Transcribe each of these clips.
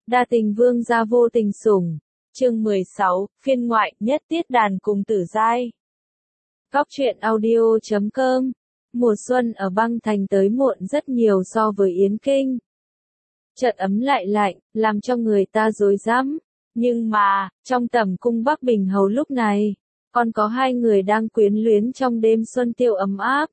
Đa tình vương gia vô tình sủng. Chương 16, phiên ngoại, nhất tiết đàn cùng Tử Giai. Góc truyện audio.com. Mùa xuân ở băng thành tới muộn rất nhiều so với Yến Kinh. Chợt ấm lại lạnh, làm cho người ta rối rắm. Nhưng mà, trong tầm cung Bắc Bình Hầu lúc này, còn có hai người đang quyến luyến trong đêm xuân tiêu ấm áp.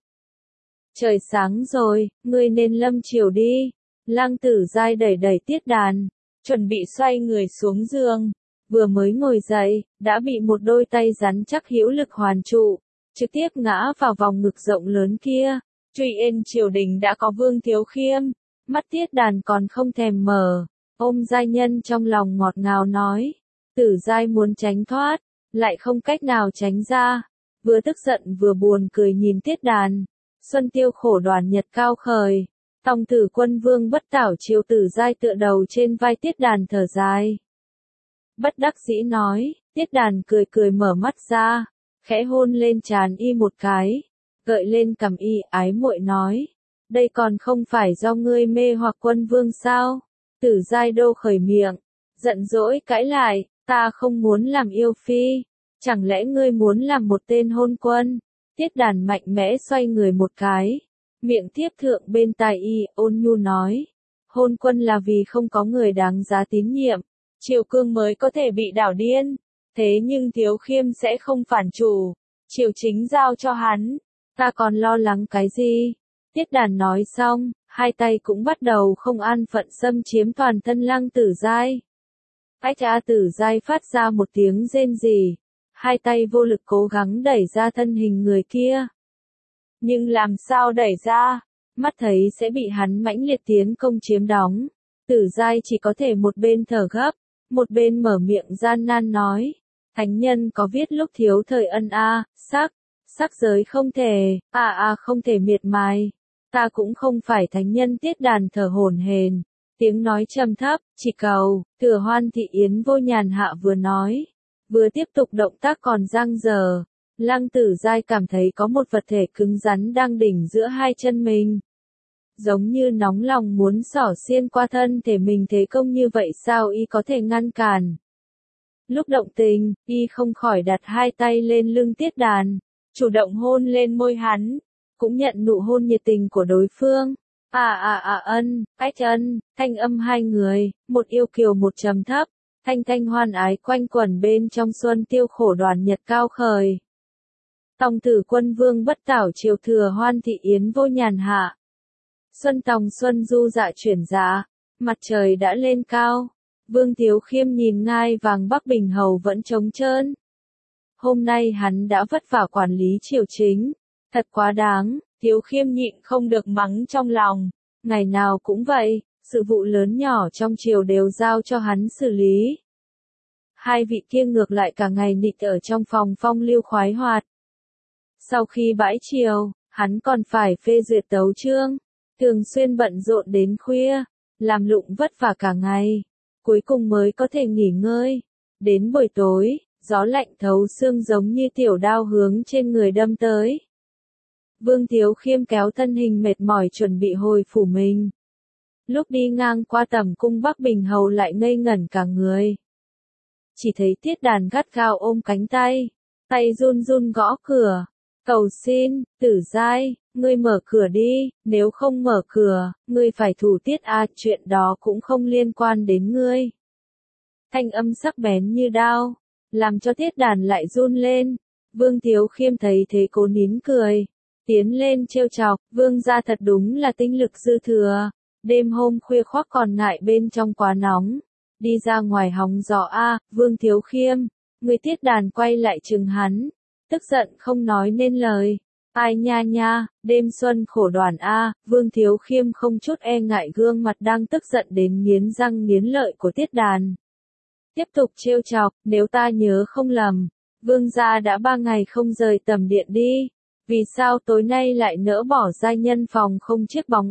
Trời sáng rồi, ngươi nên lâm chiều đi. Lăng Tử Giai đẩy đẩy tiết đàn, chuẩn bị xoay người xuống giường. Vừa mới ngồi dậy, đã bị một đôi tay rắn chắc hữu lực hoàn trụ, trực tiếp ngã vào vòng ngực rộng lớn kia. Truy Yên triều đình đã có Vương Thiếu Khiêm, mắt tiết đàn còn không thèm mở, ôm giai nhân trong lòng ngọt ngào nói. Tử Giai muốn tránh thoát, lại không cách nào tránh ra, vừa tức giận vừa buồn cười nhìn tiết đàn. Xuân tiêu khổ đoàn nhật cao khởi, Tòng Tử Quân Vương bất tảo chiều Tử Giai tựa đầu trên vai tiết đàn thở dài. Bất đắc dĩ nói, tiết đàn cười cười mở mắt ra, khẽ hôn lên trán y một cái, gợi lên cằm y ái muội nói, đây còn không phải do ngươi mê hoặc Quân Vương sao? Tử Giai đô khởi miệng, giận dỗi cãi lại, ta không muốn làm yêu phi, chẳng lẽ ngươi muốn làm một tên hôn quân? Tiết đàn mạnh mẽ xoay người một cái, miệng tiếp thượng bên tai y ôn nhu nói, hôn quân là vì không có người đáng giá tín nhiệm, Triều Cương mới có thể bị đảo điên, thế nhưng Thiếu Khiêm sẽ không phản chủ, triều chính giao cho hắn, ta còn lo lắng cái gì? Tiết đàn nói xong, hai tay cũng bắt đầu không an phận xâm chiếm toàn thân Lăng Tử Giai. Ách a, Tử Giai phát ra một tiếng rên rỉ, hai tay vô lực cố gắng đẩy ra thân hình người kia. Nhưng làm sao đẩy ra, mắt thấy sẽ bị hắn mãnh liệt tiến công chiếm đóng. Tử Giai chỉ có thể một bên thở gấp, một bên mở miệng gian nan nói, thánh nhân có viết lúc thiếu thời ân sắc giới không thể, không thể miệt mài, ta cũng không phải thánh nhân. Tiết đàn thở hổn hển, tiếng nói trầm thấp, chỉ cầu, Thừa Hoan Thị Yến Vô Nhàn Hạ vừa nói, vừa tiếp tục động tác còn dang dở. Lăng Tử Giai cảm thấy có một vật thể cứng rắn đang đỉnh giữa hai chân mình. Giống như nóng lòng muốn xỏ xiên qua thân thể mình, thế công như vậy sao y có thể ngăn cản. Lúc động tình, y không khỏi đặt hai tay lên lưng tiết đàn, chủ động hôn lên môi hắn, cũng nhận nụ hôn nhiệt tình của đối phương. Thanh âm hai người, một yêu kiều một trầm thấp, thanh thanh hoan ái quanh quẩn bên trong xuân tiêu khổ đoàn nhật cao khởi. Tòng Tử Quân Vương bất tảo triều Thừa Hoan Thị Yến Vô Nhàn Hạ. Xuân tòng xuân du dạ chuyển giá, mặt trời đã lên cao, Vương Thiếu Khiêm nhìn ngai vàng Bắc Bình Hầu vẫn trống trơn. Hôm nay hắn đã vất vả quản lý triều chính, thật quá đáng. Thiếu Khiêm nhịn không được mắng trong lòng, ngày nào cũng vậy, sự vụ lớn nhỏ trong triều đều giao cho hắn xử lý. Hai vị kia ngược lại cả ngày nịt ở trong phòng phong lưu khoái hoạt. Sau khi bãi triều, hắn còn phải phê duyệt tấu chương, thường xuyên bận rộn đến khuya, làm lụng vất vả cả ngày, cuối cùng mới có thể nghỉ ngơi. Đến buổi tối, gió lạnh thấu xương giống như tiểu đao hướng trên người đâm tới. Vương Thiếu Khiêm kéo thân hình mệt mỏi chuẩn bị hồi phủ mình. Lúc đi ngang qua tầm cung Bắc Bình Hầu lại ngây ngẩn cả người. Chỉ thấy tiết đàn gắt gao ôm cánh tay, tay run run gõ cửa, cầu xin, Tử Giai, ngươi mở cửa đi, nếu không mở cửa, ngươi phải thủ tiết chuyện đó cũng không liên quan đến ngươi. Thanh âm sắc bén như đao, làm cho tiết đàn lại run lên. Vương Thiếu Khiêm thấy thế cố nín cười, tiến lên trêu chọc, vương gia thật đúng là tinh lực dư thừa, đêm hôm khuya khoác còn ngại bên trong quá nóng, đi ra ngoài hóng gió Vương Thiếu Khiêm, người. Tiết đàn quay lại chừng hắn, tức giận không nói nên lời, ai nha, đêm xuân khổ đoàn Vương Thiếu Khiêm không chút e ngại gương mặt đang tức giận đến nghiến răng nghiến lợi của tiết đàn. Tiếp tục trêu chọc, nếu ta nhớ không lầm, vương gia đã 3 ngày không rời tầm điện đi. Vì sao tối nay lại nỡ bỏ giai nhân phòng không chiếc bóng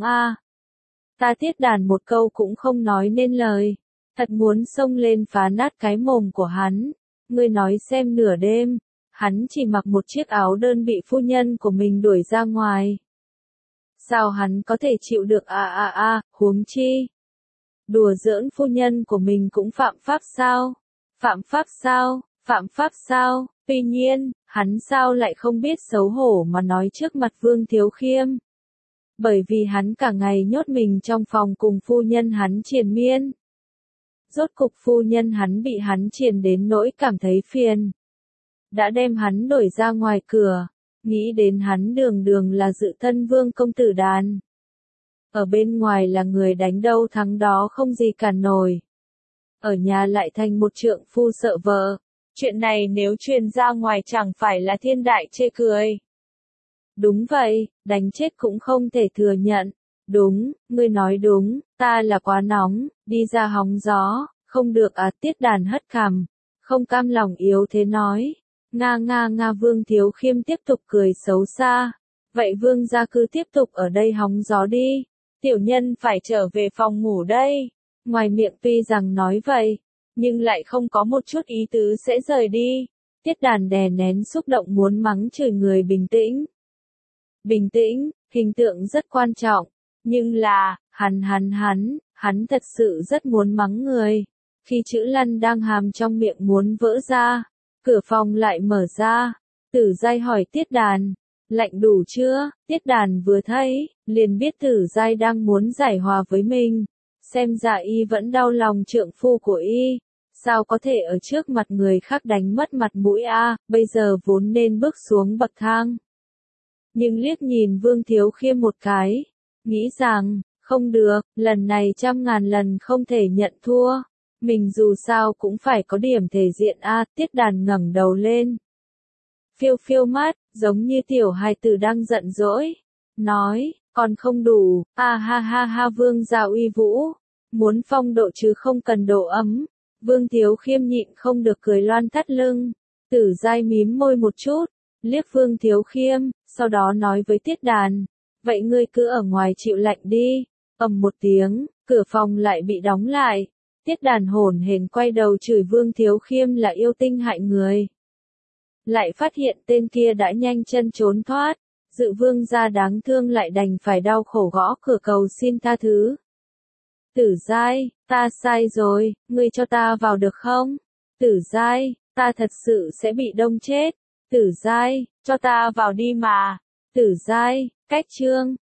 Ta tiết đàn một câu cũng không nói nên lời, thật muốn xông lên phá nát cái mồm của hắn. Ngươi nói xem, nửa đêm, hắn chỉ mặc một chiếc áo đơn bị phu nhân của mình đuổi ra ngoài. Sao hắn có thể chịu được huống chi? Đùa giỡn phu nhân của mình cũng phạm pháp sao? Phạm pháp sao? Phạm pháp sao? Tuy nhiên, hắn sao lại không biết xấu hổ mà nói trước mặt Vương Thiếu Khiêm? Bởi vì hắn cả ngày nhốt mình trong phòng cùng phu nhân hắn triền miên. Rốt cục phu nhân hắn bị hắn triền đến nỗi cảm thấy phiền. Đã đem hắn đuổi ra ngoài cửa, nghĩ đến hắn đường đường là dự thân vương công tử đàn. Ở bên ngoài là người đánh đâu thắng đó không gì cản nổi. Ở nhà lại thành một trượng phu sợ vợ. Chuyện này nếu truyền ra ngoài chẳng phải là thiên đại chê cười. Đúng vậy, đánh chết cũng không thể thừa nhận. Đúng, ngươi nói đúng, ta là quá nóng, đi ra hóng gió, không được à. Tiết Đàn hất cằm, không cam lòng yếu thế nói. Nga Vương Thiếu Khiêm tiếp tục cười xấu xa. Vậy Vương gia cứ tiếp tục ở đây hóng gió đi. Tiểu nhân phải trở về phòng ngủ đây. Ngoài miệng tuy rằng nói vậy, nhưng lại không có một chút ý tứ sẽ rời đi. Tiết Đàn đè nén xúc động muốn mắng chửi người bình tĩnh. Bình tĩnh, hình tượng rất quan trọng. Nhưng là, hắn thật sự rất muốn mắng người. Khi chữ lăn đang hàm trong miệng muốn vỡ ra, cửa phòng lại mở ra. Tử Giai hỏi Tiết Đàn, lạnh đủ chưa? Tiết Đàn vừa thấy, liền biết Tử Giai đang muốn giải hòa với mình. Xem ra y vẫn đau lòng trượng phu của y. Sao có thể ở trước mặt người khác đánh mất mặt mũi a? Bây giờ vốn nên bước xuống bậc thang. Nhưng liếc nhìn Vương Thiếu Khiêm một cái, nghĩ rằng, không được, lần này 100.000 lần không thể nhận thua. Mình dù sao cũng phải có điểm thể diện a. Tiết Đàn ngẩng đầu lên. Phiêu phiêu mắt, giống như tiểu hài tử đang giận dỗi. Nói, còn không đủ, ha Vương gia uy vũ. Muốn phong độ chứ không cần độ ấm. Vương Thiếu Khiêm nhịn không được cười loan thắt lưng. Tử Giai mím môi một chút, liếc Vương Thiếu Khiêm, sau đó nói với Tiết Đàn. Vậy ngươi cứ ở ngoài chịu lạnh đi. Ầm một tiếng, cửa phòng lại bị đóng lại. Tiết Đàn hổn hển quay đầu chửi Vương Thiếu Khiêm là yêu tinh hại người. Lại phát hiện tên kia đã nhanh chân trốn thoát. Dự Vương gia đáng thương lại đành phải đau khổ gõ cửa cầu xin tha thứ. Tử Giai, ta sai rồi, ngươi cho ta vào được không? Tử Giai, ta thật sự sẽ bị đông chết. Tử Giai, cho ta vào đi mà. Tử Giai, cách chương.